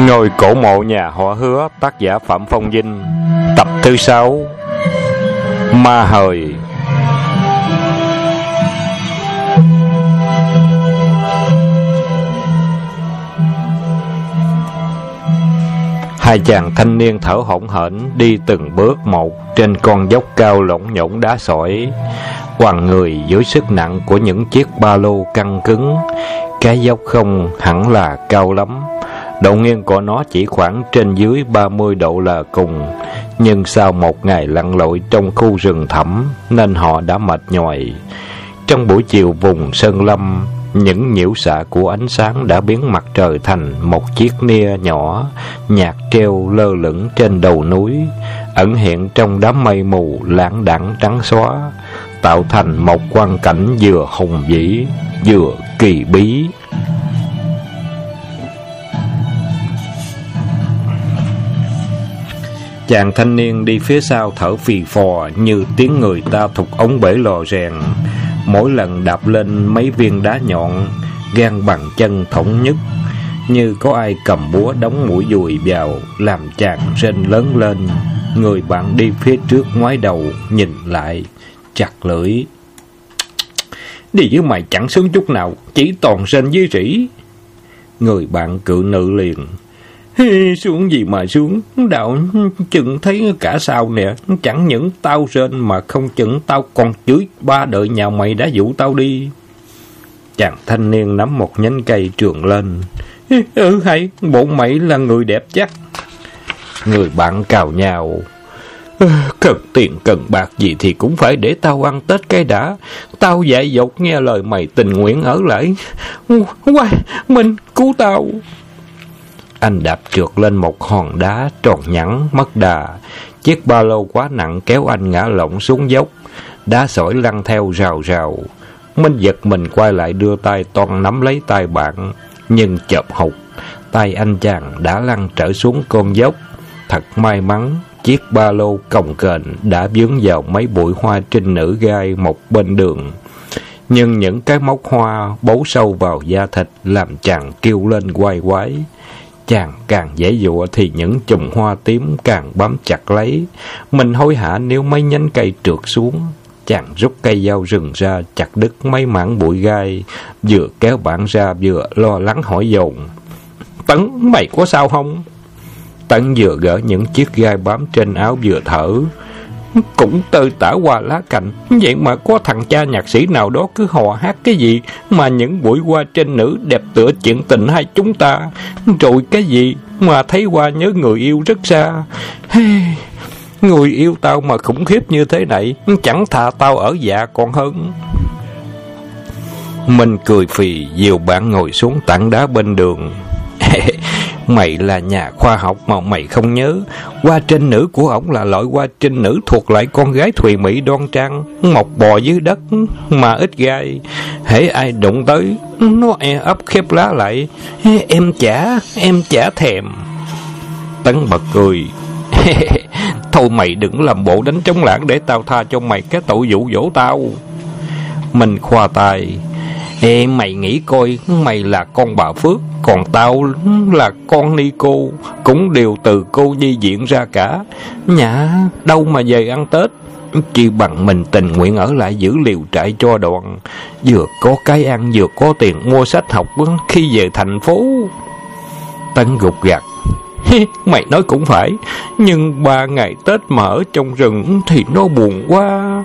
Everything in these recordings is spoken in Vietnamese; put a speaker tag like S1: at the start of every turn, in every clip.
S1: Ngôi cổ mộ nhà họ Hứa, tác giả Phạm Phong Vinh, tập thứ 6, Ma Hời. Hai chàng thanh niên thở hổn hển đi từng bước một trên con dốc cao lỗn nhổn đá sỏi, quằn người dưới sức nặng của những chiếc ba lô căng cứng. Cái dốc không hẳn là cao lắm, độ nghiêng của nó chỉ khoảng trên dưới 30 độ là cùng. Nhưng sau một ngày lặn lội trong khu rừng thẳm nên họ đã mệt nhoài. Trong buổi chiều vùng sơn lâm, những nhiễu xạ của ánh sáng đã biến mặt trời thành một chiếc nia nhỏ nhạt treo lơ lửng trên đầu núi, ẩn hiện trong đám mây mù lãng đãng trắng xóa, tạo thành một quang cảnh vừa hùng vĩ vừa kỳ bí. Chàng thanh niên đi phía sau thở phì phò như tiếng người ta thục ống bể lò rèn. Mỗi lần đạp lên mấy viên đá nhọn, gan bàn chân thủng nhức, như có ai cầm búa đóng mũi dùi vào, làm chàng rên lớn lên. Người bạn đi phía trước ngoái đầu nhìn lại, chặt lưỡi. Đi với mày chẳng sướng chút nào, chỉ toàn rên với rỉ. Người bạn cự nữ liền. Xuống gì mà xuống, đạo chừng thấy cả sao nè, chẳng những tao rên mà không chừng tao còn chửi ba đợi nhà mày đã dụ tao đi. Chàng thanh niên nắm một nhánh cây trường lên. Hay, bộ mày là người đẹp chắc. Người bạn cào nhào. Cần tiền cần bạc gì thì cũng phải để tao ăn Tết cái đã. Tao dại dột nghe lời mày tình nguyện ở lại. Mình cứu tao. Anh đạp trượt lên một hòn đá tròn nhẵn mất đà. Chiếc ba lô quá nặng kéo anh ngã lộn xuống dốc. Đá sỏi lăn theo rào rào. Minh giật mình quay lại đưa tay toan nắm lấy tay bạn, nhưng chợp hụt. Tay anh chàng đã lăn trở xuống con dốc. Thật may mắn, chiếc ba lô cồng kềnh đã vướng vào mấy bụi hoa trinh nữ gai một bên đường. Nhưng những cái móc hoa bấu sâu vào da thịt làm chàng kêu lên quay quái. Chàng càng giãy giụa thì những chùm hoa tím càng bám chặt lấy. Mình hối hả nếu mấy nhánh cây trượt xuống. Chàng rút cây dao rừng ra chặt đứt mấy mảng bụi gai, vừa kéo bạn ra vừa lo lắng hỏi dồn. Tấn, mày có sao không? Tấn vừa gỡ những chiếc gai bám trên áo vừa thở. Cũng tơi tả qua lá cành, vậy mà có thằng cha nhạc sĩ nào đó cứ hò hát cái gì mà những bụi hoa trên nữ đẹp tựa chuyện tình hai chúng ta. Rồi cái gì mà thấy hoa nhớ người yêu rất xa. Người yêu tao mà khủng khiếp như thế này, chẳng thà tao ở dạ còn hơn. Mình cười phì dìu bạn ngồi xuống tảng đá bên đường. Mày là nhà khoa học mà mày không nhớ, hoa trinh nữ của ổng là loại hoa trinh nữ thuộc lại con gái thùy mị đoan trang, mọc bò dưới đất mà ít gai. Hễ ai đụng tới, nó ấp khép lá lại. Em chả thèm. Tấn bật cười. Thôi mày đừng làm bộ đánh trống lãng để tao tha cho mày cái tội dụ dỗ tao. Mình khoa tay. Ê, mày nghĩ coi, mày là con bà Phước, còn tao là con Ni Cô, cũng đều từ cô nhi viện ra cả. Nhã đâu mà về ăn Tết, chỉ bằng mình tình nguyện ở lại giữ liều trại cho đoàn, vừa có cái ăn vừa có tiền mua sách học khi về thành phố. Tấn gục gặt. Mày nói cũng phải, nhưng 3 ngày Tết mà ở trong rừng thì nó buồn quá.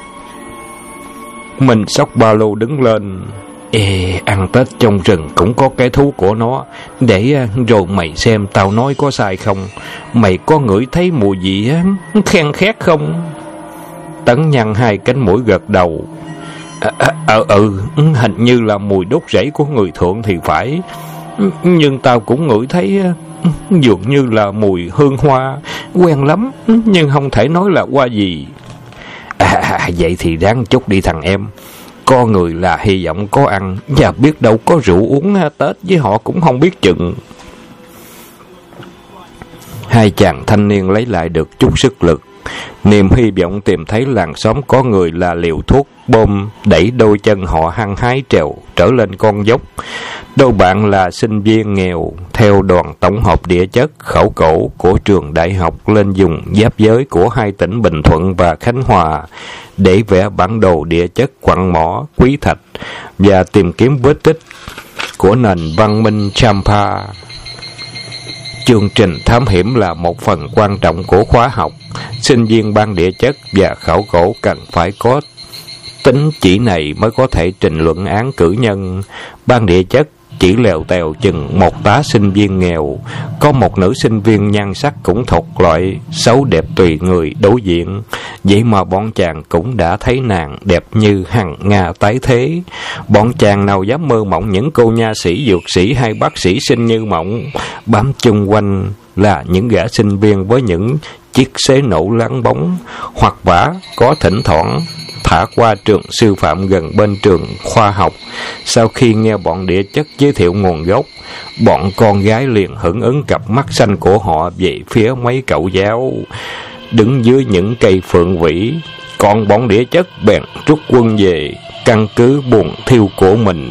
S1: Mình xốc ba lô đứng lên. Ăn Tết trong rừng cũng có cái thú của nó. Để rồi mày xem tao nói có sai không. Mày có ngửi thấy mùi gì khen khét không? Tấn nhăn hai cánh mũi gật đầu. Hình như là mùi đốt rẫy của người thượng thì phải. Nhưng tao cũng ngửi thấy dường như là mùi hương hoa, quen lắm, nhưng không thể nói là hoa gì. Vậy thì ráng chút đi thằng em. Có người là hy vọng có ăn, và biết đâu có rượu uống Tết với họ cũng không biết chừng. Hai chàng thanh niên lấy lại được chút sức lực. Niềm hy vọng tìm thấy làng xóm có người là liều thuốc bom đẩy đôi chân họ hăng hái trèo trở lên con dốc. Đôi bạn là sinh viên nghèo theo đoàn tổng hợp địa chất khảo cổ của trường đại học lên vùng giáp giới của hai tỉnh Bình Thuận và Khánh Hòa để vẽ bản đồ địa chất quặng mỏ, quý thạch và tìm kiếm vết tích của nền văn minh Champa. Chương trình thám hiểm là một phần quan trọng của khóa học. Sinh viên ban địa chất và khảo cổ cần phải có tín chỉ này mới có thể trình luận án cử nhân. Ban địa chất chỉ lèo tèo chừng một tá sinh viên nghèo, có một nữ sinh viên nhan sắc cũng thuộc loại xấu đẹp tùy người đối diện. Vậy mà bọn chàng cũng đã thấy nàng đẹp như hằng Nga tái thế. Bọn chàng nào dám mơ mộng những cô nha sĩ, dược sĩ hay bác sĩ xinh như mộng. Bám chung quanh là những gã sinh viên với những chiếc xế nổ láng bóng, hoặc vả có thỉnh thoảng thả qua trường sư phạm gần bên trường khoa học. Sau khi nghe bọn địa chất giới thiệu nguồn gốc, bọn con gái liền hưởng ứng cặp mắt xanh của họ về phía mấy cậu giáo đứng dưới những cây phượng vĩ. Còn bọn địa chất bèn rút quân về căn cứ Buồn Thiêu của mình.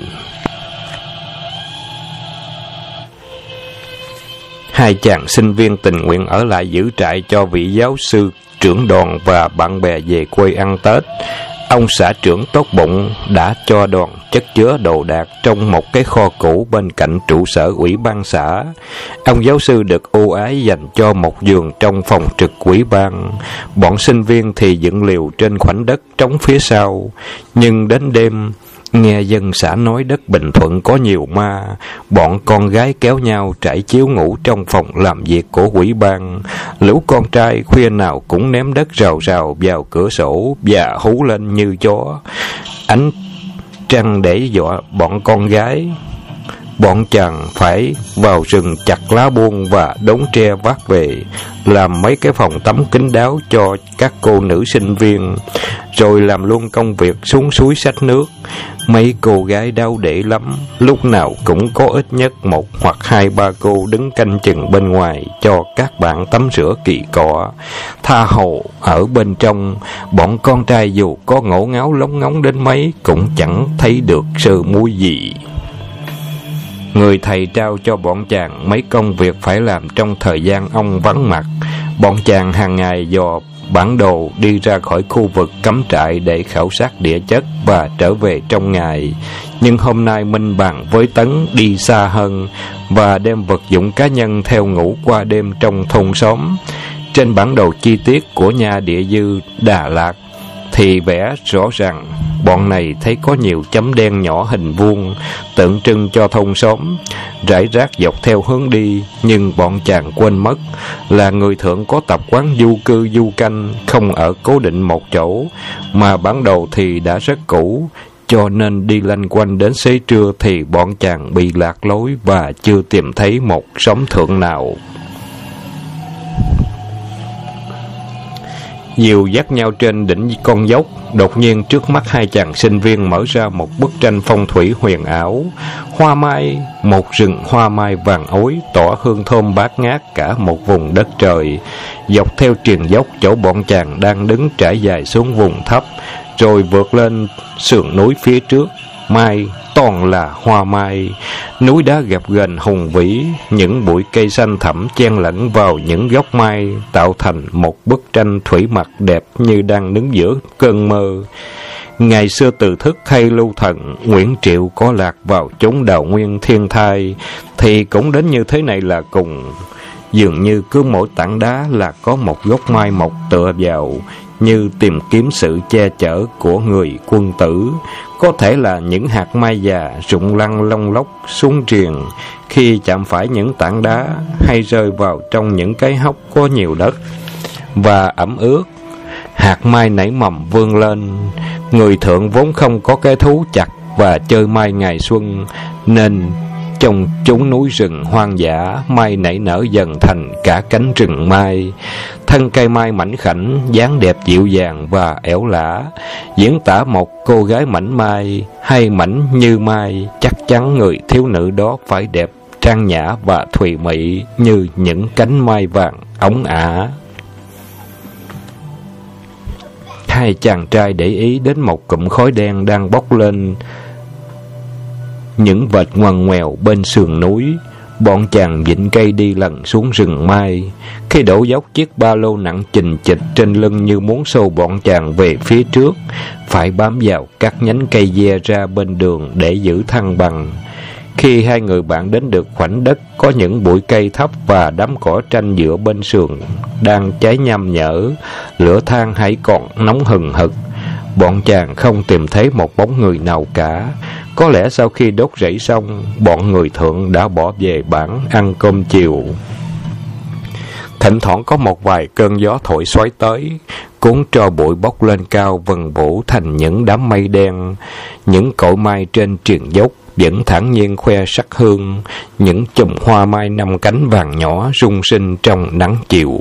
S1: Hai chàng sinh viên tình nguyện ở lại giữ trại cho vị giáo sư trưởng đoàn và bạn bè về quê ăn Tết. Ông xã trưởng tốt bụng đã cho đoàn chất chứa đồ đạc trong một cái kho cũ bên cạnh trụ sở ủy ban xã. Ông giáo sư được ưu ái dành cho một giường trong phòng trực ủy ban. Bọn sinh viên thì dựng liều trên khoảnh đất trống phía sau. Nhưng đến đêm, nghe dân xã nói đất Bình Thuận có nhiều ma, bọn con gái kéo nhau trải chiếu ngủ trong phòng làm việc của ủy ban. Lũ con trai khuya nào cũng ném đất rào rào vào cửa sổ và hú lên như chó. Ánh trăng để dọa bọn con gái. Bọn chàng phải vào rừng chặt lá buông và đốn tre vác về, làm mấy cái phòng tắm kín đáo cho các cô nữ sinh viên, rồi làm luôn công việc xuống suối xách nước. Mấy cô gái đau để lắm, lúc nào cũng có ít nhất một hoặc hai ba cô đứng canh chừng bên ngoài cho các bạn tắm rửa kỳ cọ. Tha hồ ở bên trong, bọn con trai dù có ngổ ngáo lóng ngóng đến mấy cũng chẳng thấy được sơ muối gì. Người thầy trao cho bọn chàng mấy công việc phải làm trong thời gian ông vắng mặt. Bọn chàng hàng ngày dò bản đồ đi ra khỏi khu vực cắm trại để khảo sát địa chất và trở về trong ngày. Nhưng hôm nay Minh bàn với Tấn đi xa hơn và đem vật dụng cá nhân theo ngủ qua đêm trong thôn xóm. Trên bản đồ chi tiết của nhà địa dư Đà Lạt thì vẽ rõ ràng bọn này thấy có nhiều chấm đen nhỏ hình vuông tượng trưng cho thôn xóm rải rác dọc theo hướng đi. Nhưng bọn chàng quên mất là người thượng có tập quán du cư du canh, không ở cố định một chỗ, mà bản đồ thì đã rất cũ, cho nên đi lanh quanh đến xế trưa thì bọn chàng bị lạc lối và chưa tìm thấy một xóm thượng nào. Dìu dắt nhau trên đỉnh con dốc, đột nhiên trước mắt hai chàng sinh viên mở ra một bức tranh phong thủy huyền ảo. Hoa mai, một rừng hoa mai vàng ối tỏa hương thơm bát ngát cả một vùng đất trời. Dọc theo triền dốc chỗ bọn chàng đang đứng trải dài xuống vùng thấp, rồi vượt lên sườn núi phía trước. Mai toàn là hoa mai, núi đá gập ghềnh hùng vĩ, những bụi cây xanh thẳm chen lẫn vào những gốc mai tạo thành một bức tranh thủy mặc đẹp như đang đứng giữa cơn mơ. Ngày xưa Từ Thức hay Lưu Thần, Nguyễn Triệu có lạc vào chốn đào nguyên thiên thai thì cũng đến như thế này là cùng. Dường như cứ mỗi tảng đá là có một gốc mai mọc tựa vào, như tìm kiếm sự che chở của người quân tử. Có thể là những hạt mai già rụng lăn lông lốc xuống triền khi chạm phải những tảng đá, hay rơi vào trong những cái hốc có nhiều đất và ẩm ướt. Hạt mai nảy mầm vươn lên. Người thượng vốn không có cái thú chặt và chơi mai ngày xuân, nên trong chốn núi rừng hoang dã, mai nảy nở dần thành cả cánh rừng mai. Thân cây mai mảnh khảnh, dáng đẹp dịu dàng và ẻo lả, diễn tả một cô gái mảnh mai hay mảnh như mai. Chắc chắn người thiếu nữ đó phải đẹp, trang nhã và thùy mị như những cánh mai vàng óng ả. Hai chàng trai để ý đến một cụm khói đen đang bốc lên những vệt ngoằn ngoèo bên sườn núi. Bọn chàng vịn cây đi lần xuống rừng mai. Khi đổ dốc, chiếc ba lô nặng chình chịch trên lưng như muốn xô bọn chàng về phía trước, phải bám vào các nhánh cây ve ra bên đường để giữ thăng bằng. Khi hai người bạn đến được khoảnh đất có những bụi cây thấp và đám cỏ tranh giữa bên sườn đang cháy nham nhở, lửa than hãy còn nóng hừng hực, bọn chàng không tìm thấy một bóng người nào cả. Có lẽ sau khi đốt rẫy xong, bọn người thượng đã bỏ về bản ăn cơm chiều. Thỉnh thoảng có một vài cơn gió thổi xoáy tới, cuốn tro bụi bốc lên cao vần vũ thành những đám mây đen. Những cội mai trên triền dốc vẫn thản nhiên khoe sắc hương, những chùm hoa mai năm cánh vàng nhỏ rung sinh trong nắng chiều.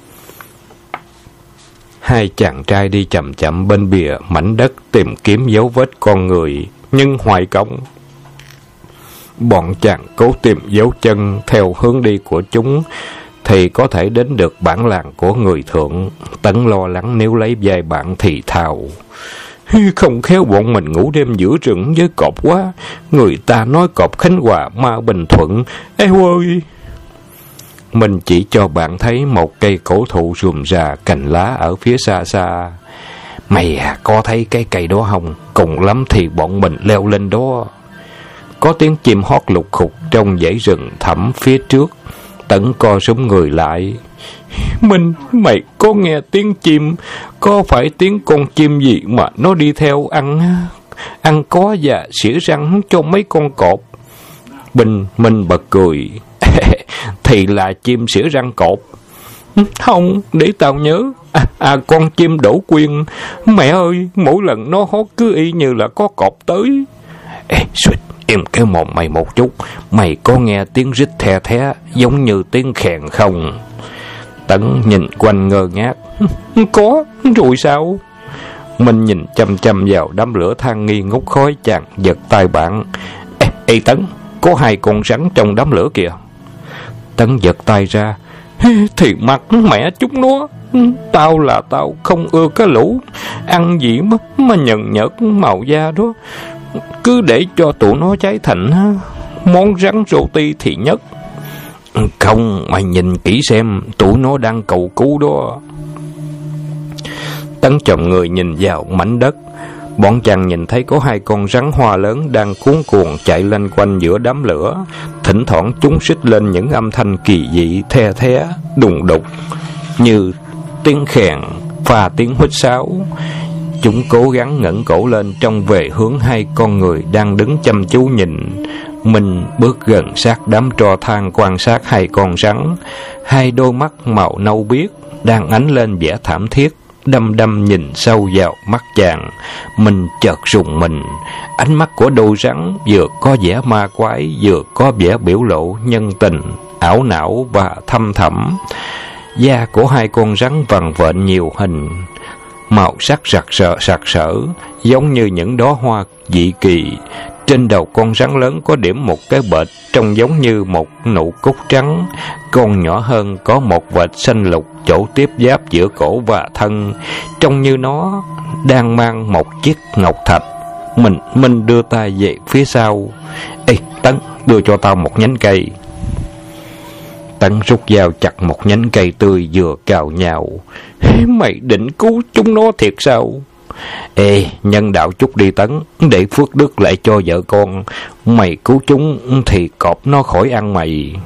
S1: Hai chàng trai đi chậm chậm bên bìa mảnh đất tìm kiếm dấu vết con người, nhưng hoài công. Bọn chàng cố tìm dấu chân theo hướng đi của chúng thì có thể đến được bản làng của người thượng. Tấn lo lắng nếu lấy vai bạn thì thào: không khéo bọn mình ngủ đêm giữa rừng với cọp quá. Người ta nói cọp Khánh Hòa ma Bình Thuận. Eo ơi! Mình chỉ cho bạn thấy một cây cổ thụ rùm rà cành lá ở phía xa xa. Mày có thấy cái cây đó không? Cùng lắm thì bọn mình leo lên đó. Có tiếng chim hót lục khục trong dãy rừng thẳm phía trước. Tấn co rúm người lại. Mày có nghe tiếng chim? Có phải tiếng con chim gì mà nó đi theo ăn có và xỉa răng cho mấy con cọp? Mình bật cười. Thì là chim xỉa răng cọp. Không, để tao nhớ. Con chim đổ quyên. Mẹ ơi, mỗi lần nó hót cứ y như là có cọp tới. Suýt, im cái mồm mày một chút. Mày có nghe tiếng rít the thé giống như tiếng khèn không? Tấn nhìn quanh ngơ ngác. Có, rồi sao? Mình nhìn chăm chăm vào đám lửa than nghi ngút khói, chàng giật tay bạn. Ê Tấn, có hai con rắn trong đám lửa kìa. Tấn giật tay ra. Thì mặt mẹ chúng nó. Tao không ưa cái lũ ăn gì mà nhần nhợt màu da đó. Cứ để cho tụi nó cháy thành món rắn roti thì nhất. Không, mày nhìn kỹ xem, tụi nó đang cầu cứu đó. Tấn chồm người nhìn vào mảnh đất. Bọn chàng nhìn thấy có hai con rắn hoa lớn đang cuống cuồng chạy lanh quanh giữa đám lửa. Thỉnh thoảng chúng xích lên những âm thanh kỳ dị the thé, đùng đục như tiếng khèn và tiếng huýt sáo. Chúng cố gắng ngẩng cổ lên trông về hướng hai con người đang đứng chăm chú nhìn. Mình bước gần sát đám tro than quan sát hai con rắn. Hai đôi mắt màu nâu biếc đang ánh lên vẻ thảm thiết, đăm đăm nhìn sâu vào mắt chàng. Mình chợt rùng mình. Ánh mắt của đôi rắn vừa có vẻ ma quái, vừa có vẻ biểu lộ nhân tình, ảo não và thâm thẳm. Da của hai con rắn vằn vện nhiều hình, màu sắc sặc sỡ, giống như những đóa hoa dị kỳ. Trên đầu con rắn lớn có điểm một cái bệt trông giống như một nụ cúc trắng. Con nhỏ hơn có một vệt xanh lục chỗ tiếp giáp giữa cổ và thân, trông như nó đang mang một chiếc ngọc thạch. Mình đưa tay về phía sau. Ê Tấn, đưa cho tao một nhánh cây. Tấn rút dao chặt một nhánh cây tươi vừa cào nhào. Mày định cứu chúng nó thiệt sao? Ê, nhân đạo chút đi Tấn, để phước đức lại cho vợ con. Mày cứu chúng thì cọp nó khỏi ăn mày.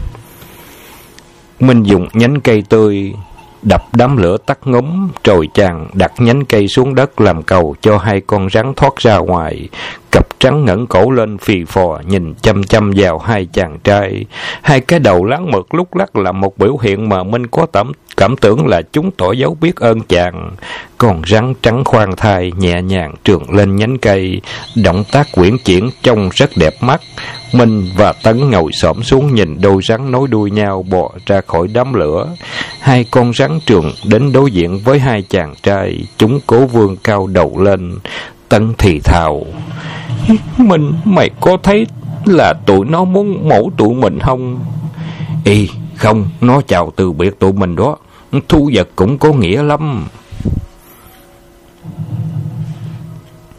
S1: Mình dùng nhánh cây tươi đập đám lửa tắt ngúm, rồi chàng đặt nhánh cây xuống đất làm cầu cho hai con rắn thoát ra ngoài. Cặp trắng ngẩng cổ lên phì phò nhìn chăm chăm vào hai chàng trai. Hai cái đầu láng mượt lúc lắc là một biểu hiện mà Minh có cảm tưởng là chúng tỏ dấu biết ơn chàng. Con rắn trắng khoan thai nhẹ nhàng trườn lên nhánh cây, động tác uyển chuyển trông rất đẹp mắt. Minh và Tấn ngồi xổm xuống nhìn đôi rắn nối đuôi nhau bò ra khỏi đám lửa. Hai con rắn trườn đến đối diện với hai chàng trai, chúng cố vươn cao đầu lên. Tấn thì thào: Mày có thấy là tụi nó muốn mổ tụi mình không? Ê, không, nó chào từ biệt tụi mình đó. Thu vật cũng có nghĩa lắm.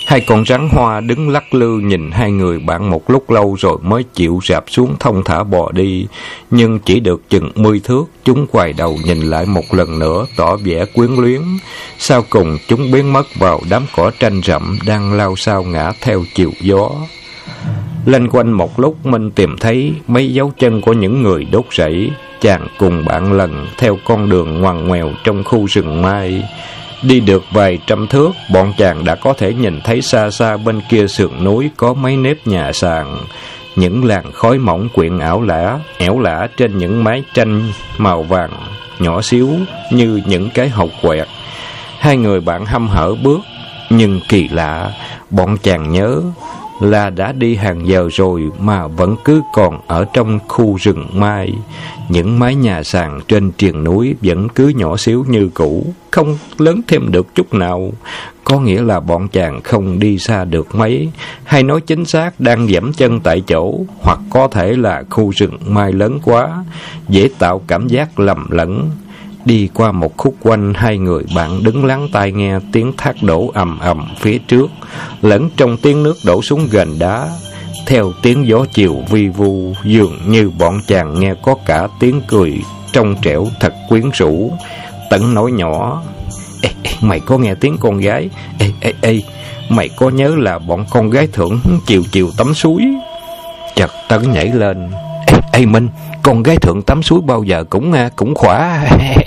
S1: Hai con rắn hoa đứng lắc lư nhìn hai người bạn một lúc lâu rồi mới chịu rạp xuống thong thả bò đi. Nhưng chỉ được chừng 10 thước, chúng quay đầu nhìn lại một lần nữa, tỏ vẻ quyến luyến. Sau cùng chúng biến mất vào đám cỏ tranh rậm đang lao sao ngã theo chiều gió. Lanh quanh một lúc, Minh tìm thấy mấy dấu chân của những người đốt rẫy. Chàng cùng bạn lần theo con đường ngoằn ngoèo trong khu rừng mai. Đi được vài trăm thước, bọn chàng đã có thể nhìn thấy xa xa bên kia sườn núi có mấy nếp nhà sàn. Những làn khói mỏng quyện ẻo lả trên những mái tranh màu vàng nhỏ xíu như những cái hộc quẹt. Hai người bạn hăm hở bước, nhưng kỳ lạ, bọn chàng nhớ là đã đi hàng giờ rồi mà vẫn cứ còn ở trong khu rừng mai. Những mái nhà sàn trên triền núi vẫn cứ nhỏ xíu như cũ, không lớn thêm được chút nào. Có nghĩa là bọn chàng không đi xa được mấy, hay nói chính xác đang giẫm chân tại chỗ, hoặc có thể là khu rừng mai lớn quá, dễ tạo cảm giác lầm lẫn. Đi qua một khúc quanh, hai người bạn đứng lắng tai nghe tiếng thác đổ ầm ầm phía trước, lẫn trong tiếng nước đổ xuống gành đá. Theo tiếng gió chiều vi vu, dường như bọn chàng nghe có cả tiếng cười trong trẻo thật quyến rũ. Tấn nói nhỏ: Ê, mày có nghe tiếng con gái? Ê, mày có nhớ là bọn con gái Thượng chiều chiều tắm suối? Chợt Tấn nhảy lên: Ê Minh, con gái Thượng tắm suối bao giờ cũng khỏe.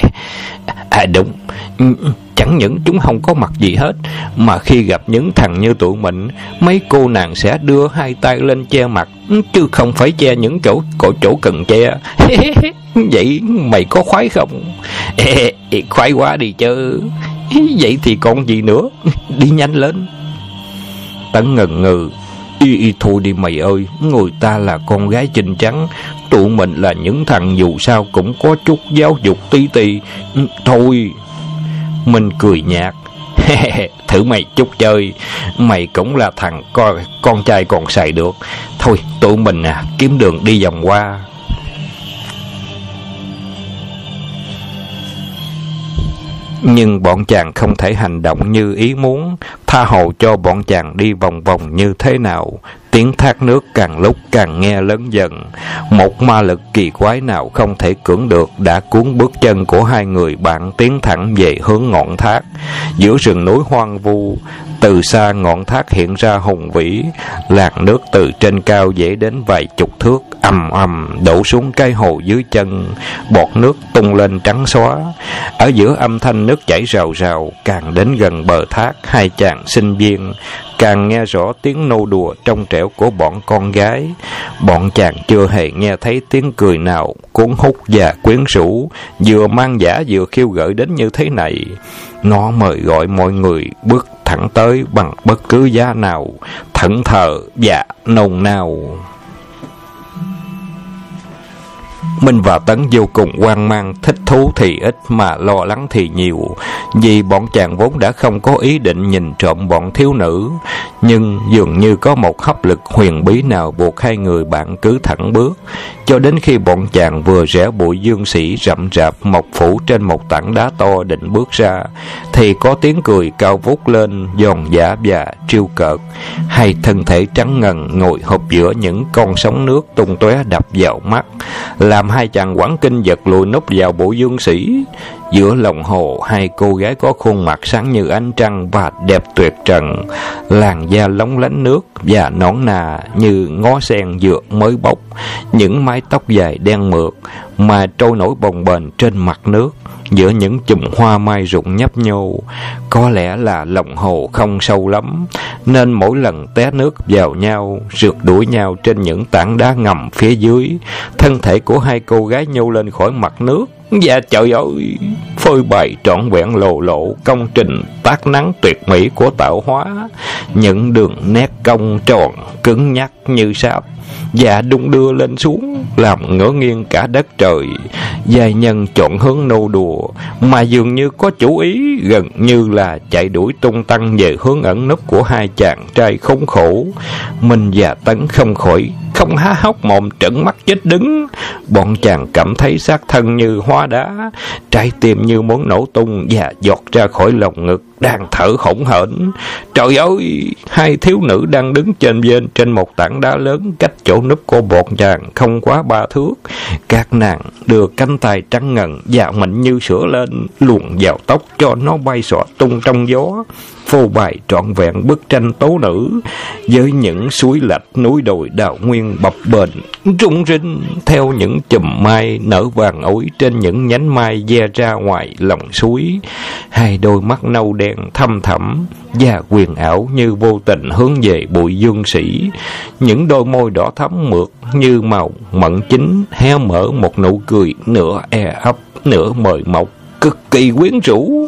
S1: À đúng, chẳng những chúng không có mặt gì hết, mà khi gặp những thằng như tụi mình, mấy cô nàng sẽ đưa hai tay lên che mặt, chứ không phải che những chỗ cần che. Vậy mày có khoái không? Khoái quá đi chứ. Vậy thì còn gì nữa, đi nhanh lên. Tấn ngần ngừ: Thôi đi mày ơi, người ta là con gái xinh trắng, tụi mình là những thằng dù sao cũng có chút giáo dục tí tì. Thôi. Mình cười nhạt: Thử mày chút chơi, mày cũng là thằng con trai còn xài được. Thôi tụi mình kiếm đường đi vòng qua. Nhưng bọn chàng không thể hành động như ý muốn, tha hồ cho bọn chàng đi vòng vòng như thế nào. Tiếng thác nước càng lúc càng nghe lớn dần. Một ma lực kỳ quái nào không thể cưỡng được đã cuốn bước chân của hai người bạn tiến thẳng về hướng ngọn thác. Giữa rừng núi hoang vu, từ xa ngọn thác hiện ra hùng vĩ. Làn nước từ trên cao dễ đến vài chục thước, ầm ầm đổ xuống cái hồ dưới chân. Bọt nước tung lên trắng xóa. Ở giữa âm thanh nước chảy rào rào, càng đến gần bờ thác, hai chàng sinh viên càng nghe rõ tiếng nô đùa trong trẻo của bọn con gái. Bọn chàng chưa hề nghe thấy tiếng cười nào cuốn hút và quyến rũ, vừa mang dã vừa khiêu gợi đến như thế này. Nó mời gọi mọi người bước thẳng tới bằng bất cứ giá nào, thẫn thờ và nôn nao. Minh và Tấn vô cùng hoang mang, thích thú thì ít mà lo lắng thì nhiều, vì bọn chàng vốn đã không có ý định nhìn trộm bọn thiếu nữ. Nhưng dường như có một hấp lực huyền bí nào buộc hai người bạn cứ thẳng bước, cho đến khi bọn chàng vừa rẽ bụi dương sĩ rậm rạp mọc phủ trên một tảng đá to định bước ra, thì có tiếng cười cao vút lên, giòn giã và trêu cợt. Hai thân thể trắng ngần ngồi hộp giữa những con sóng nước tung tóe đập vào mắt, làm hai chàng hoảng kinh giật lùi núp vào bụi dương sĩ. Giữa lòng hồ, hai cô gái có khuôn mặt sáng như ánh trăng và đẹp tuyệt trần, làn da lóng lánh nước và nõn nà như ngó sen vừa mới bóc, những mái tóc dài đen mượt mà trôi nổi bồng bềnh trên mặt nước giữa những chùm hoa mai rụng nhấp nhô. Có lẽ là lòng hồ không sâu lắm, nên mỗi lần té nước vào nhau, rượt đuổi nhau trên những tảng đá ngầm phía dưới, thân thể của hai cô gái nhô lên khỏi mặt nước. Và trời ơi, phơi bày trọn vẹn lộ lộ công trình tác nắng tuyệt mỹ của tạo hóa. Những đường nét cong tròn cứng nhắc như sáp và đung đưa lên xuống, làm ngỡ nghiêng cả đất trời. Giai nhân chọn hướng nô đùa mà dường như có chủ ý, gần như là chạy đuổi tung tăng về hướng ẩn núp của hai chàng trai khốn khổ. Minh và Tấn không khỏi không há hốc mồm trợn mắt chết đứng. Bọn chàng cảm thấy xác thân như hóa đá, trái tim như muốn nổ tung và giọt ra khỏi lồng ngực, đang thở hổn hển. Trời ơi! Hai thiếu nữ đang đứng chênh vênh trên một tảng đá lớn cách chỗ núp của bọn chàng không quá 3 thước. Các nàng đưa cánh tay trắng ngần và mịn như sữa lên, luồn vào tóc cho nó bay xõa tung trong gió, phô bày trọn vẹn bức tranh tố nữ, với những suối lạch núi đồi đào nguyên bập bềnh rung rinh theo những chùm mai nở vàng ối trên những nhánh mai ve ra ngoài lòng suối. Hai đôi mắt nâu đen thâm thẳm và huyền ảo như vô tình hướng về bụi dương sĩ. Những đôi môi đỏ thắm mượt như màu mận chín hé mở một nụ cười nửa e ấp nửa mời mọc, cực kỳ quyến rũ.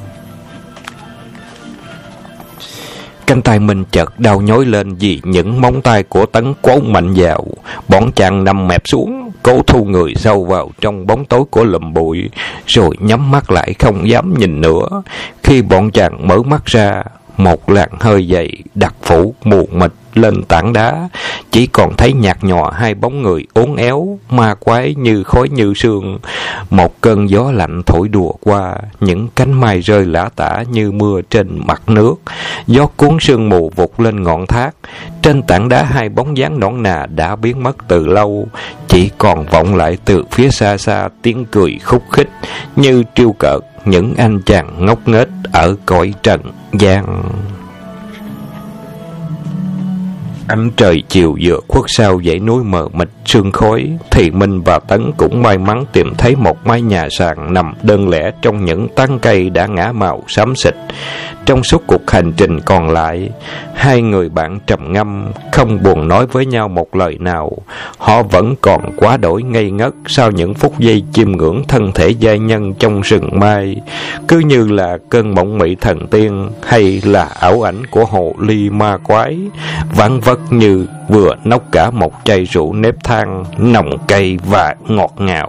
S1: Cánh tay mình chợt đau nhói lên vì những móng tay của Tấn quấn mạnh vào. Bọn chàng nằm mẹp xuống, cố thu người sâu vào trong bóng tối của lùm bụi, rồi nhắm mắt lại không dám nhìn nữa. Khi bọn chàng mở mắt ra, một làn hơi dày đặc phủ mù mịt lên tảng đá, chỉ còn thấy nhạt nhòa hai bóng người uốn éo, ma quái như khói như sương. Một cơn gió lạnh thổi đùa qua, những cánh mai rơi lả tả như mưa trên mặt nước. Gió cuốn sương mù vụt lên ngọn thác. Trên tảng đá hai bóng dáng nõn nà đã biến mất từ lâu, chỉ còn vọng lại từ phía xa xa tiếng cười khúc khích như trêu cợt những anh chàng ngốc nghếch ở cõi trần gian. Ánh trời chiều vừa khuất sau dãy núi mờ mịt sương khói, thì Minh và Tấn cũng may mắn tìm thấy một mái nhà sàn nằm đơn lẻ trong những tán cây đã ngã màu xám xịt. Trong suốt cuộc hành trình còn lại, hai người bạn trầm ngâm, không buồn nói với nhau một lời nào. Họ vẫn còn quá đổi ngây ngất sau những phút giây chiêm ngưỡng thân thể giai nhân trong rừng mai, cứ như là cơn mộng mị thần tiên hay là ảo ảnh của hồ ly ma quái, ván vất như vừa nốc cả một chai rượu nếp than nồng cay và ngọt ngào.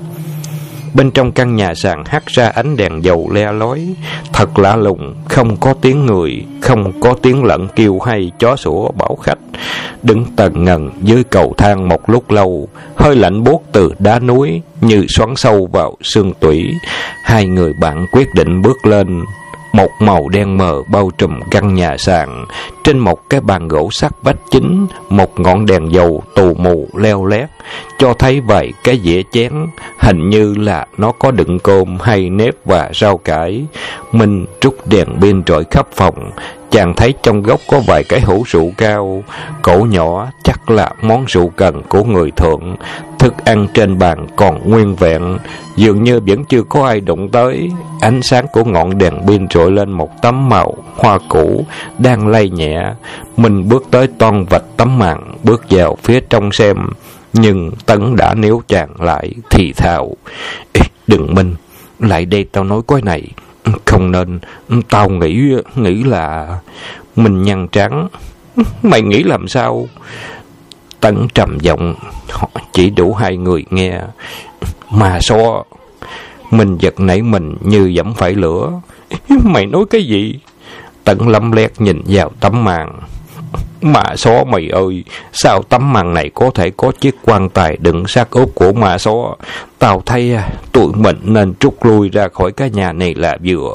S1: Bên trong căn nhà sàn hắt ra ánh đèn dầu le lói, thật lạ lùng, không có tiếng người, không có tiếng lợn kêu hay chó sủa bảo khách. Đứng tần ngần dưới cầu thang một lúc lâu, hơi lạnh buốt từ đá núi như xoắn sâu vào xương tủy. Hai người bạn quyết định bước lên. Một màu đen mờ bao trùm căn nhà sàn. Trên một cái bàn gỗ sắt vách chính, một ngọn đèn dầu tù mù leo lét, cho thấy vài cái dĩa chén, hình như là nó có đựng cơm hay nếp và rau cải. Minh trút đèn pin rọi khắp phòng. Chàng thấy trong góc có vài cái hũ rượu cao, cổ nhỏ, chắc là món rượu cần của người thượng. Thức ăn trên bàn còn nguyên vẹn, dường như vẫn chưa có ai đụng tới. Ánh sáng của ngọn đèn pin trội lên một tấm màu hoa cũ đang lay nhẹ. Mình bước tới toan vạch tấm màn, bước vào phía trong xem, nhưng Tấn đã níu chàng lại thì thào: "Đừng Minh, lại đây tao nói cái này. Không nên, tao nghĩ là..." Mình nhăn trán: "Mày nghĩ làm sao?" Tấn trầm giọng: "Chỉ đủ hai người nghe." "Mà so..." Mình giật nảy mình như dẫm phải lửa. "Mày nói cái gì?" Tấn lấm lét nhìn vào tấm màn. "Ma xó mày ơi, sao tấm màn này có thể có chiếc quan tài đựng xác ướp của ma xó? Tao thấy tụi mình nên trút lui ra khỏi cái nhà này là vừa."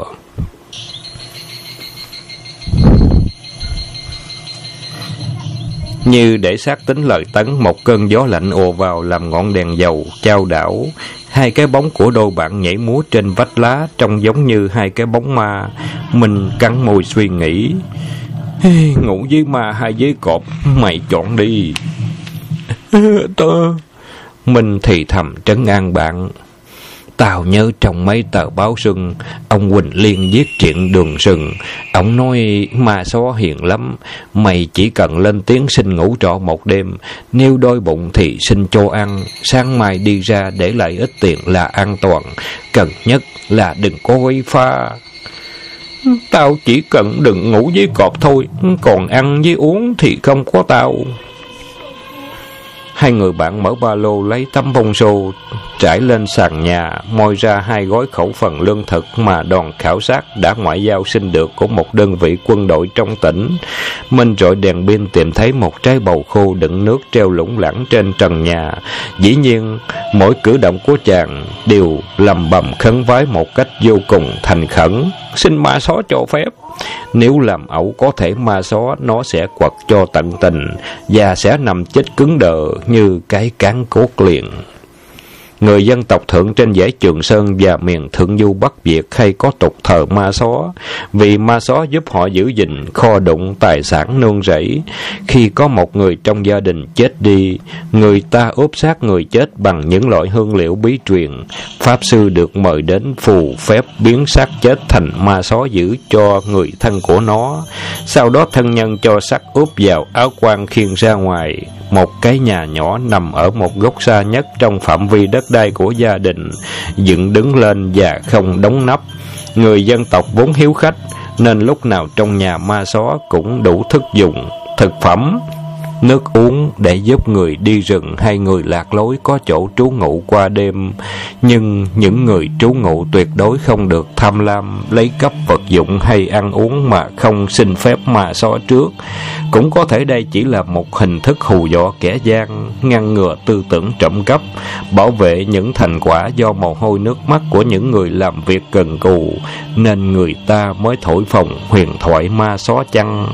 S1: Như để xác tính lời Tấn, một cơn gió lạnh ùa vào làm ngọn đèn dầu chao đảo. Hai cái bóng của đôi bạn nhảy múa trên vách lá trông giống như hai cái bóng ma. Mình cắn môi suy nghĩ: ngủ với ma hay với cọp, mày chọn đi. Mình thì thầm trấn an bạn: "Tao nhớ trong mấy tờ báo Xuân, ông Quỳnh Liên viết chuyện đường rừng. Ông nói ma xó hiền lắm, mày chỉ cần lên tiếng xin ngủ trọ một đêm, nếu đói bụng thì xin cho ăn, sáng mai đi ra để lại ít tiền là an toàn, cần nhất là đừng có quấy phá." "Tao chỉ cần đừng ngủ với cọp thôi, còn ăn với uống thì không có tao." Hai người bạn mở ba lô lấy tấm bông xô trải lên sàn nhà, moi ra 2 gói khẩu phần lương thực mà đoàn khảo sát đã ngoại giao xin được của một đơn vị quân đội trong tỉnh. Minh rọi đèn pin tìm thấy một trái bầu khô đựng nước treo lủng lẳng trên trần nhà. Dĩ nhiên, mỗi cử động của chàng đều lầm bầm khấn vái một cách vô cùng thành khẩn. Xin ma só cho phép. Nếu làm ẩu có thể ma só nó sẽ quật cho tận tình và sẽ nằm chết cứng đờ như cái cán cốt liền. Người dân tộc Thượng trên dãy Trường Sơn và miền Thượng Du Bắc Việt hay có tục thờ ma só, vì ma só giúp họ giữ gìn kho đụng tài sản nương rẫy. Khi có một người trong gia đình chết đi, người ta ốp xác người chết bằng những loại hương liệu bí truyền. Pháp sư được mời đến phù phép biến xác chết thành ma só giữ cho người thân của nó. Sau đó thân nhân cho xác ốp vào áo quan khiêng ra ngoài một cái nhà nhỏ nằm ở một góc xa nhất trong phạm vi đất đai của gia đình, dựng đứng lên và không đóng nắp. Người dân tộc vốn hiếu khách nên lúc nào trong nhà ma só cũng đủ thức dùng, thực phẩm, nước uống để giúp người đi rừng hay người lạc lối có chỗ trú ngụ qua đêm. Nhưng những người trú ngụ tuyệt đối không được tham lam, lấy cắp vật dụng hay ăn uống mà không xin phép ma só trước. Cũng có thể đây chỉ là một hình thức hù dọa kẻ gian, ngăn ngừa tư tưởng trộm cắp, bảo vệ những thành quả do mồ hôi nước mắt của những người làm việc cần cù, nên người ta mới thổi phồng huyền thoại ma só chăng.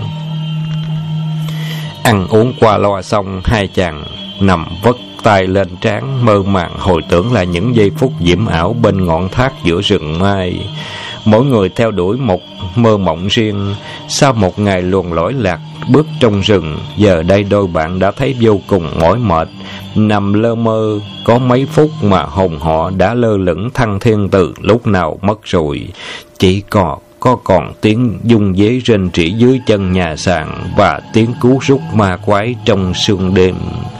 S1: Ăn uống qua loa xong, hai chàng nằm vất tay lên trán, mơ màng hồi tưởng lại những giây phút diễm ảo bên ngọn thác giữa rừng mai. Mỗi người theo đuổi một mơ mộng riêng. Sau một ngày luồn lỏi lạc bước trong rừng, giờ đây đôi bạn đã thấy vô cùng mỏi mệt. Nằm lơ mơ có mấy phút mà hồn họ đã lơ lửng thăng thiên từ lúc nào mất rồi. Chỉ có còn tiếng dung dế rên rỉ dưới chân nhà sàn và tiếng cú rút ma quái trong sương đêm.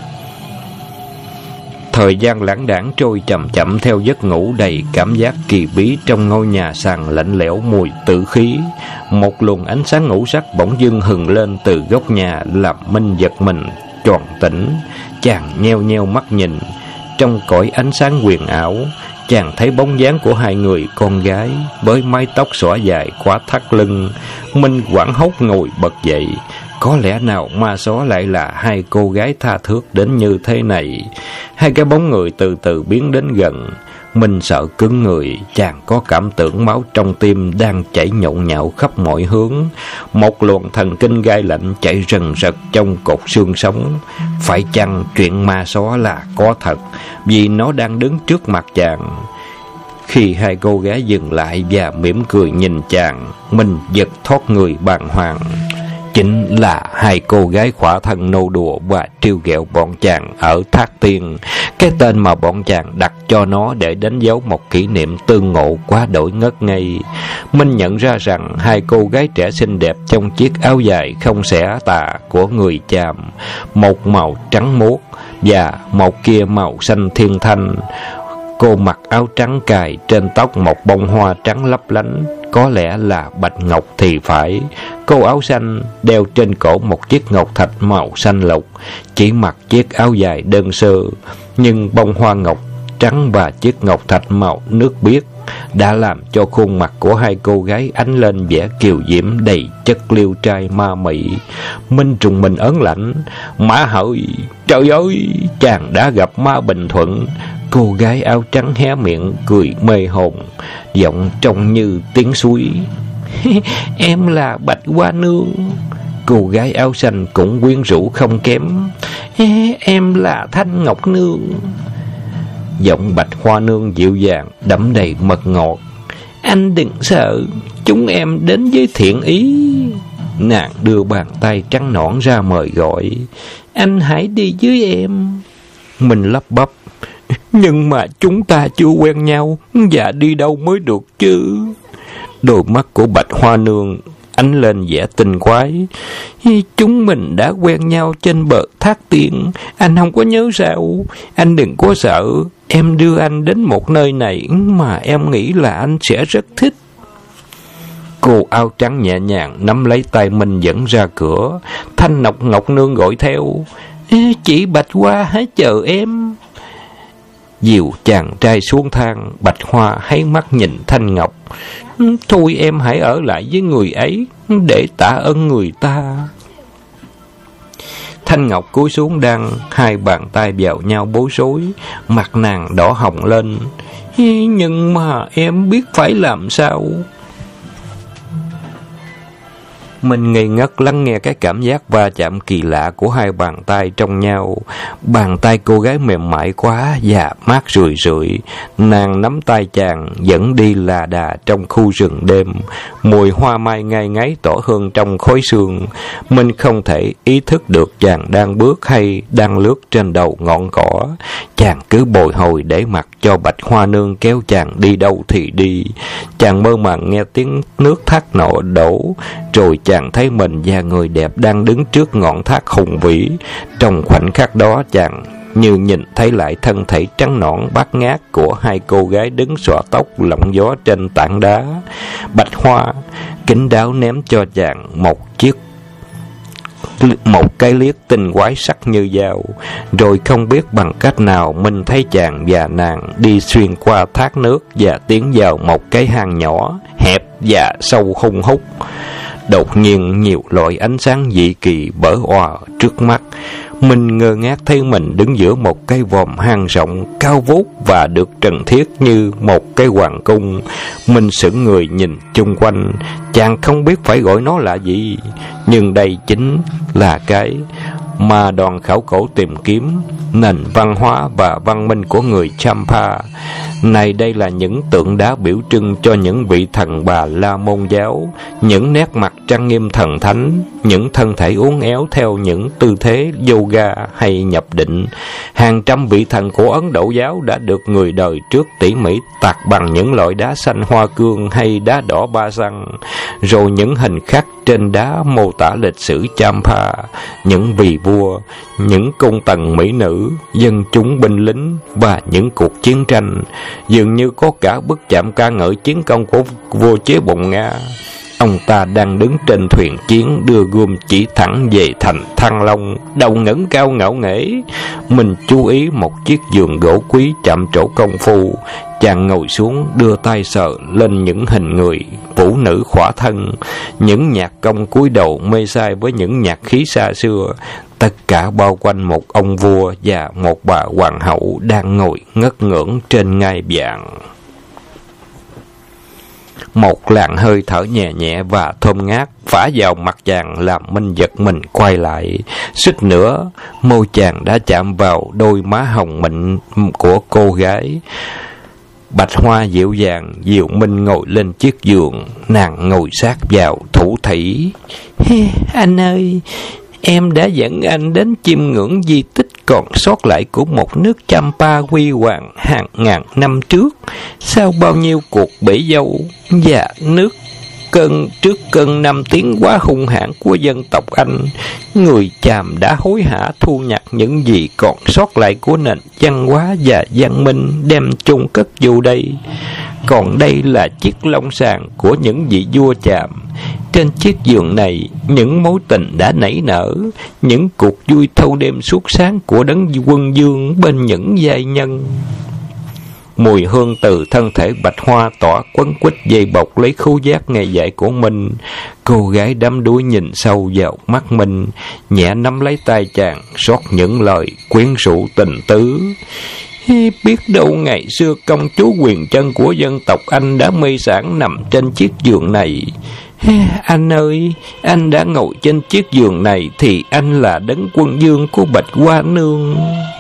S1: Thời gian lãng đãng trôi chậm chậm theo giấc ngủ đầy cảm giác kỳ bí trong ngôi nhà sàn lạnh lẽo mùi tử khí. Một luồng ánh sáng ngũ sắc bỗng dưng hừng lên từ góc nhà làm Minh giật mình choàng tỉnh. Chàng nheo nheo mắt nhìn, trong cõi ánh sáng huyền ảo, chàng thấy bóng dáng của hai người con gái với mái tóc xõa dài quá thắt lưng. Minh hoảng hốt ngồi bật dậy. Có lẽ nào ma só lại là hai cô gái tha thước đến như thế này? Hai cái bóng người từ từ biến đến gần. Minh sợ cứng người, chàng có cảm tưởng máu trong tim đang chảy nhộn nhạo khắp mọi hướng. Một luồng thần kinh gai lạnh chạy rần rật trong cột xương sống. Phải chăng chuyện ma só là có thật, vì nó đang đứng trước mặt chàng? Khi hai cô gái dừng lại và mỉm cười nhìn chàng, Minh giật thoát người bàng hoàng. Chính là hai cô gái khỏa thân nô đùa và trêu ghẹo bọn chàng ở Thác Tiên. Cái tên mà bọn chàng đặt cho nó để đánh dấu một kỷ niệm tương ngộ quá đổi ngất ngây. Minh nhận ra rằng hai cô gái trẻ xinh đẹp trong chiếc áo dài không xẻ tà của người Chàm, một màu trắng muốt và một kia màu xanh thiên thanh. Cô mặc áo trắng cài trên tóc một bông hoa trắng lấp lánh, có lẽ là bạch ngọc thì phải. Cô áo xanh đeo trên cổ một chiếc ngọc thạch màu xanh lục, chỉ mặc chiếc áo dài đơn sơ, nhưng bông hoa ngọc trắng và chiếc ngọc thạch màu nước biếc đã làm cho khuôn mặt của hai cô gái ánh lên vẻ kiều diễm đầy chất liêu trai ma mị. Minh trùng mình ớn lạnh. Má hỡi, trời ơi, chàng đã gặp ma Bình Thuận. Cô gái áo trắng hé miệng cười mê hồn, giọng trông như tiếng suối. Em là Bạch Hoa Nương. Cô gái áo xanh cũng quyến rũ không kém. Em là Thanh Ngọc Nương. Giọng Bạch Hoa Nương dịu dàng đẫm đầy mật ngọt. Anh đừng sợ, chúng em đến với thiện ý. Nàng đưa bàn tay trắng nõn ra mời gọi. Anh hãy đi với em. Mình lắp bắp. Nhưng mà chúng ta chưa quen nhau, và đi đâu mới được chứ? Đôi mắt của Bạch Hoa Nương ánh lên vẻ tinh quái. Chúng mình đã quen nhau trên bờ Thác Tiên, anh không có nhớ sao? Anh đừng có sợ, em đưa anh đến một nơi này mà em nghĩ là anh sẽ rất thích. Cô áo trắng nhẹ nhàng nắm lấy tay Minh dẫn ra cửa. Thanh Ngọc Nương gọi theo. Chị Bạch Hoa hãy chờ em. Dìu chàng trai xuống thang, Bạch Hoa háy mắt nhìn Thanh Ngọc. Thôi em hãy ở lại với người ấy, để tạ ơn người ta. Thanh Ngọc cúi xuống đang hai bàn tay vào nhau bối rối, mặt nàng đỏ hồng lên. Nhưng mà em biết phải làm sao? Mình ngây ngất lắng nghe cái cảm giác va chạm kỳ lạ của hai bàn tay trong nhau. Bàn tay cô gái mềm mại quá và mát rười rượi. Nàng nắm tay chàng dẫn đi là đà trong khu rừng đêm. Mùi hoa mai ngai ngáy tỏa hương trong khói sương. Mình không thể ý thức được chàng đang bước hay đang lướt trên đầu ngọn cỏ. Chàng cứ bồi hồi để mặc cho Bạch Hoa nương kéo chàng đi đâu thì đi. Chàng mơ màng nghe tiếng nước thác nọ đổ, rồi chàng thấy mình và người đẹp đang đứng trước ngọn thác hùng vĩ. Trong khoảnh khắc đó chàng như nhìn thấy lại thân thể trắng nõn bát ngát của hai cô gái đứng xõa tóc lộng gió trên tảng đá. Bạch Hoa kín đáo ném cho chàng một cái liếc tinh quái sắc như dao, rồi không biết bằng cách nào mình thấy chàng và nàng đi xuyên qua thác nước và tiến vào một cái hang nhỏ hẹp và sâu hun hút. Đột nhiên nhiều loại ánh sáng dị kỳ bở òa trước mắt. Mình ngơ ngác thấy mình đứng giữa một cái vòm hang rộng cao vút và được trần thiết như một cái hoàng cung. Mình sững người nhìn chung quanh, chàng không biết phải gọi nó là gì, nhưng đây chính là cái mà đoàn khảo cổ tìm kiếm, nền văn hóa và văn minh của người Champa. Này đây là những tượng đá biểu trưng cho những vị thần Bà La Môn giáo, những nét mặt trang nghiêm thần thánh, những thân thể uốn éo theo những tư thế yoga hay nhập định. Hàng trăm vị thần của Ấn Độ giáo đã được người đời trước tỉ mỉ tạc bằng những loại đá xanh hoa cương hay đá đỏ ba răng, rồi những hình khắc trên đá mô tả lịch sử Champa, những vị vua, những cung tần mỹ nữ, dân chúng binh lính và những cuộc chiến tranh. Dường như có cả bức chạm ca ngợi chiến công của vua Chế Bồn Nga. Ông ta đang đứng trên thuyền chiến đưa gươm chỉ thẳng về thành Thăng Long, đầu ngẩng cao ngạo nghễ. Mình chú ý một chiếc giường gỗ quý chạm trổ công phu. Chàng ngồi xuống đưa tay sờ lên những hình người vũ nữ khỏa thân, những nhạc công cúi đầu mê say với những nhạc khí xa xưa. Tất cả bao quanh một ông vua và một bà hoàng hậu đang ngồi ngất ngưỡng trên ngai vàng. Một làn hơi thở nhẹ nhẹ và thơm ngát phả vào mặt chàng làm Minh giật mình quay lại. Suýt nữa môi chàng đã chạm vào đôi má hồng mịn của cô gái. Bạch Hoa dịu dàng dìu Minh ngồi lên chiếc giường. Nàng ngồi sát vào thủ thỉ. Anh ơi, em đã dẫn anh đến chiêm ngưỡng di tích còn sót lại của một nước Champa huy hoàng hàng ngàn năm trước. Sau bao nhiêu cuộc bể dâu và nước trước cơn năm tiến quá hung hãn của dân tộc Anh, người Chàm đã hối hả thu nhặt những gì còn sót lại của nền văn hóa và văn minh đem chung cất vô đây. Còn đây là chiếc long sàng của những vị vua Chàm. Trên chiếc giường này, những mối tình đã nảy nở, những cuộc vui thâu đêm suốt sáng của đấng quân vương bên những giai nhân. Mùi hương từ thân thể Bạch Hoa tỏa quấn quýt dây bọc lấy khứu giác nghe dạy của mình. Cô gái đắm đuối nhìn sâu vào mắt mình, nhẹ nắm lấy tay chàng, rót những lời quyến rũ tình tứ. Biết đâu ngày xưa công chúa Quyền Chân của dân tộc Anh đã mê sảng nằm trên chiếc giường này. Anh ơi, anh đã ngồi trên chiếc giường này thì anh là đấng quân vương của Bạch Hoa nương.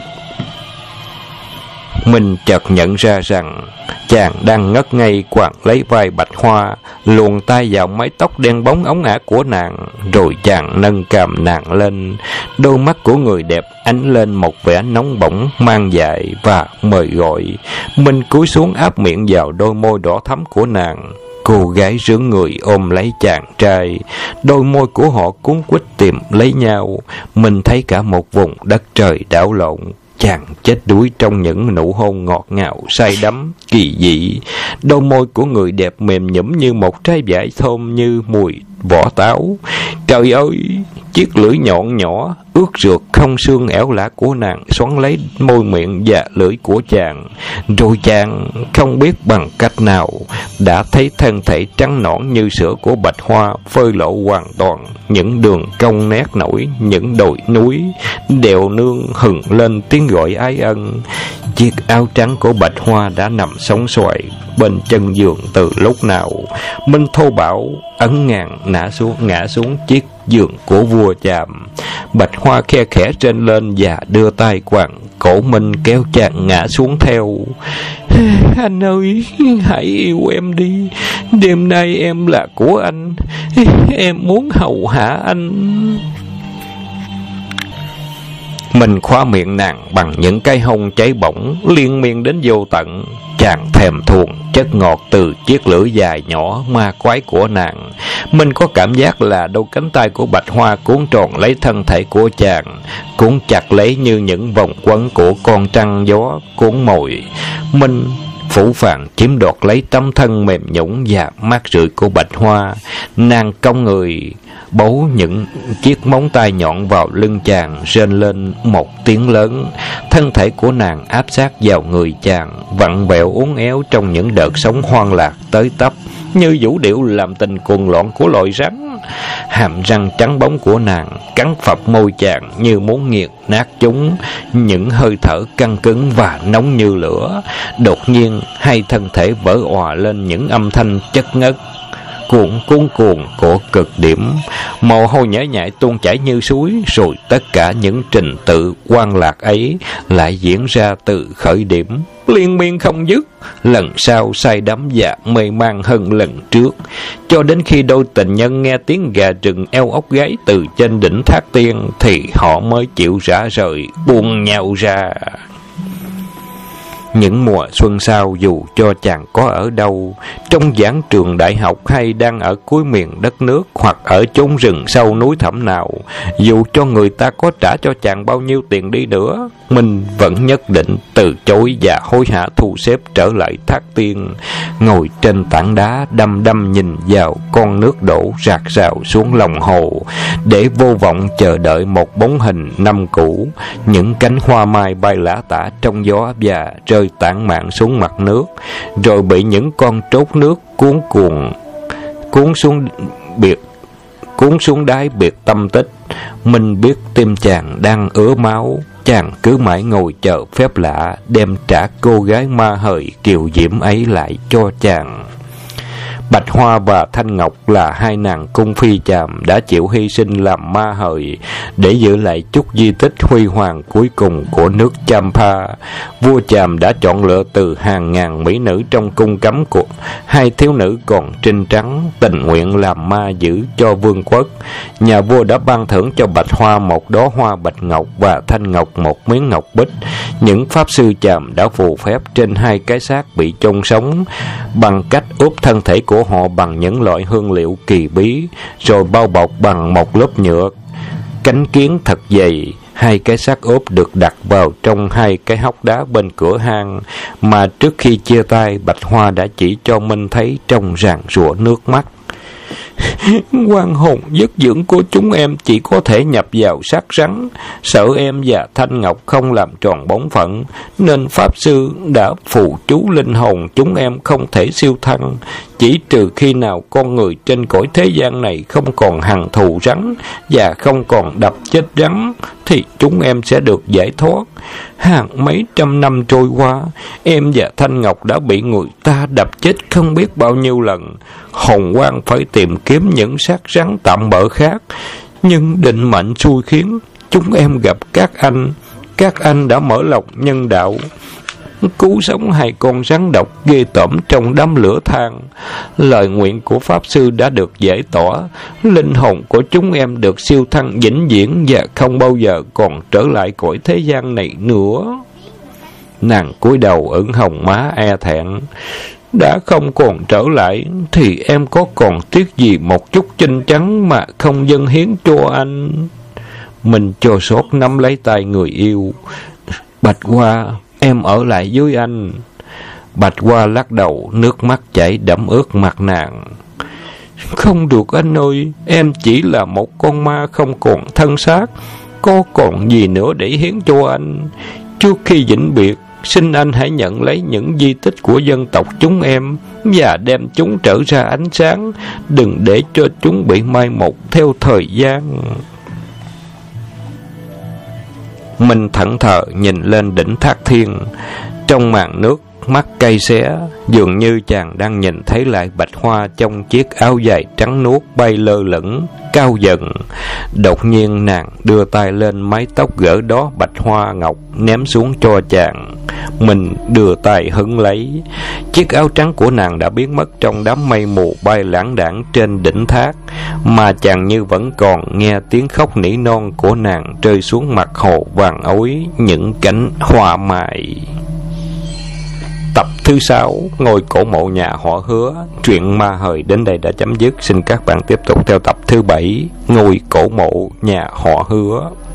S1: Mình chợt nhận ra rằng chàng đang ngất ngây quàng lấy vai Bạch Hoa, luồn tay vào mái tóc đen bóng óng ả của nàng, rồi chàng nâng cằm nàng lên. Đôi mắt của người đẹp ánh lên một vẻ nóng bỏng mang dại và mời gọi. Mình cúi xuống áp miệng vào đôi môi đỏ thắm của nàng. Cô gái rướn người ôm lấy chàng trai, đôi môi của họ cuốn quýt tìm lấy nhau. Mình thấy cả một vùng đất trời đảo lộn. Chàng chết đuối trong những nụ hôn ngọt ngào say đắm kỳ dị. Đôi môi của người đẹp mềm nhũm như một trái vải thơm, như mùi vỏ táo. Trời ơi! Chiếc lưỡi nhọn nhỏ, ướt rượt không xương ẻo lả của nàng xoắn lấy môi miệng và lưỡi của chàng. Rồi chàng không biết bằng cách nào đã thấy thân thể trắng nõn như sữa của Bạch Hoa phơi lộ hoàn toàn những đường cong nét nổi, những đồi núi đèo nương hừng lên tiếng gọi ái ân. Chiếc áo trắng của Bạch Hoa đã nằm sóng xoài bên chân giường từ lúc nào. Minh thô bạo ấn ngàn ngã xuống chiếc giường của vua Chàm. Bạch Hoa khe khẽ trên lên và đưa tay quàng cổ Minh kéo chàng ngã xuống theo. Anh ơi, hãy yêu em đi. Đêm nay em là của anh. Em muốn hầu hạ anh. Mình khóa miệng nàng bằng những cái hôn cháy bỏng liên miên đến vô tận. Chàng thèm thuồng chất ngọt từ chiếc lưỡi dài nhỏ ma quái của nàng. Mình có cảm giác là đôi cánh tay của Bạch Hoa cuốn tròn lấy thân thể của chàng, cuốn chặt lấy như những vòng quấn của con trăng gió cuốn mồi. Mình phủ phàng chiếm đoạt lấy tấm thân mềm nhũn và mát rượi của Bạch Hoa. Nàng cong người bấu những chiếc móng tay nhọn vào lưng chàng, rên lên một tiếng lớn. Thân thể của nàng áp sát vào người chàng, vặn vẹo uốn éo trong những đợt sóng hoang lạc tới tấp, như vũ điệu làm tình cuồng loạn của loài rắn. Hàm răng trắng bóng của nàng cắn phập môi chàng như muốn nghiền nát chúng. Những hơi thở căng cứng và nóng như lửa. Đột nhiên hai thân thể vỡ òa lên những âm thanh chất ngất cuồn của cực điểm. Mồ hôi nhễ nhại tuôn chảy như suối. Rồi tất cả những trình tự quan lạc ấy lại diễn ra từ khởi điểm, liên miên không dứt, lần sau say đắm và mê man hơn lần trước, cho đến khi đôi tình nhân nghe tiếng gà rừng eo ốc gáy từ trên đỉnh Thác Tiên thì họ mới chịu rã rời buông nhau ra. Những mùa xuân sau, dù cho chàng có ở đâu, trong giảng trường đại học hay đang ở cuối miền đất nước, hoặc ở chốn rừng sâu núi thẳm nào, dù cho người ta có trả cho chàng bao nhiêu tiền đi nữa, mình vẫn nhất định từ chối và hối hả thu xếp trở lại Thác Tiên, ngồi trên tảng đá đăm đăm nhìn vào con nước đổ rạc rào xuống lòng hồ, để vô vọng chờ đợi một bóng hình năm cũ. Những cánh hoa mai bay lả tả trong gió và rơi tản mạn xuống mặt nước, rồi bị những con trốt nước cuốn xuống đáy biệt tâm tích. Mình biết tim chàng đang ứa máu. Chàng cứ mãi ngồi chờ phép lạ đem trả cô gái ma hời kiều diễm ấy lại cho chàng. Bạch Hoa và Thanh Ngọc là hai nàng cung phi Chàm đã chịu hy sinh làm ma hời để giữ lại chút di tích huy hoàng cuối cùng của nước Champa. Vua Chàm đã chọn lựa từ hàng ngàn mỹ nữ trong cung cấm của hai thiếu nữ còn trinh trắng, tình nguyện làm ma giữ cho vương quốc. Nhà vua đã ban thưởng cho Bạch Hoa một đóa hoa bạch ngọc và Thanh Ngọc một miếng ngọc bích. Những pháp sư Chàm đã phù phép trên hai cái xác bị chôn sống bằng cách úp thân thể của họ bằng những loại hương liệu kỳ bí, rồi bao bọc bằng một lớp nhựa cánh kiến thật dày. Hai cái xác ốp được đặt vào trong hai cái hốc đá bên cửa hang mà trước khi chia tay Bạch Hoa đã chỉ cho Minh thấy trong ràn rụa nước mắt. Quan hồn dứt dưỡng của chúng em chỉ có thể nhập vào xác rắn. Sợ em và Thanh Ngọc không làm tròn bổn phận, nên pháp sư đã phù chú linh hồn chúng em không thể siêu thăng. Chỉ trừ khi nào con người trên cõi thế gian này không còn hằn thù rắn và không còn đập chết rắn, thì chúng em sẽ được giải thoát. Hàng mấy trăm năm trôi qua, em và Thanh Ngọc đã bị người ta đập chết không biết bao nhiêu lần. Hồng Quang phải tìm kiếm những xác rắn tạm bợ khác, nhưng định mệnh xui khiến chúng em gặp các anh. Các anh đã mở lọc nhân đạo, cứu sống hai con rắn độc ghê tởm trong đám lửa than. Lời nguyện của pháp sư đã được giải tỏa, linh hồn của chúng em được siêu thăng vĩnh viễn và không bao giờ còn trở lại cõi thế gian này nữa. Nàng cúi đầu ửng hồng má e thẹn. Đã không còn trở lại thì em có còn tiếc gì một chút chinh trắng mà không dâng hiến cho anh? Mình cho sót nắm lấy tay người yêu. Bạch Hoa, em ở lại với anh. Bạch Hoa lắc đầu, nước mắt chảy đẫm ướt mặt nàng. Không được anh ơi, em chỉ là một con ma không còn thân xác, có còn gì nữa để hiến cho anh. Trước khi vĩnh biệt, xin anh hãy nhận lấy những di tích của dân tộc chúng em và đem chúng trở ra ánh sáng, đừng để cho chúng bị mai một theo thời gian. Mình thẫn thờ nhìn lên đỉnh Thác Thiên. Trong màn nước mắt cay xé, dường như chàng đang nhìn thấy lại Bạch Hoa trong chiếc áo dài trắng nuốt bay lơ lửng, cao dần. Đột nhiên nàng đưa tay lên mái tóc gỡ đó Bạch Hoa ngọc ném xuống cho chàng. Mình đưa tay hứng lấy. Chiếc áo trắng của nàng đã biến mất trong đám mây mù bay lãng đãng trên đỉnh thác, mà chàng như vẫn còn nghe tiếng khóc nỉ non của nàng rơi xuống mặt hồ vàng ối những cánh hoa mai. Tập thứ 6, Ngôi cổ mộ nhà họ Hứa. Truyện ma hời đến đây đã chấm dứt. Xin các bạn tiếp tục theo tập thứ 7, Ngôi cổ mộ nhà họ Hứa.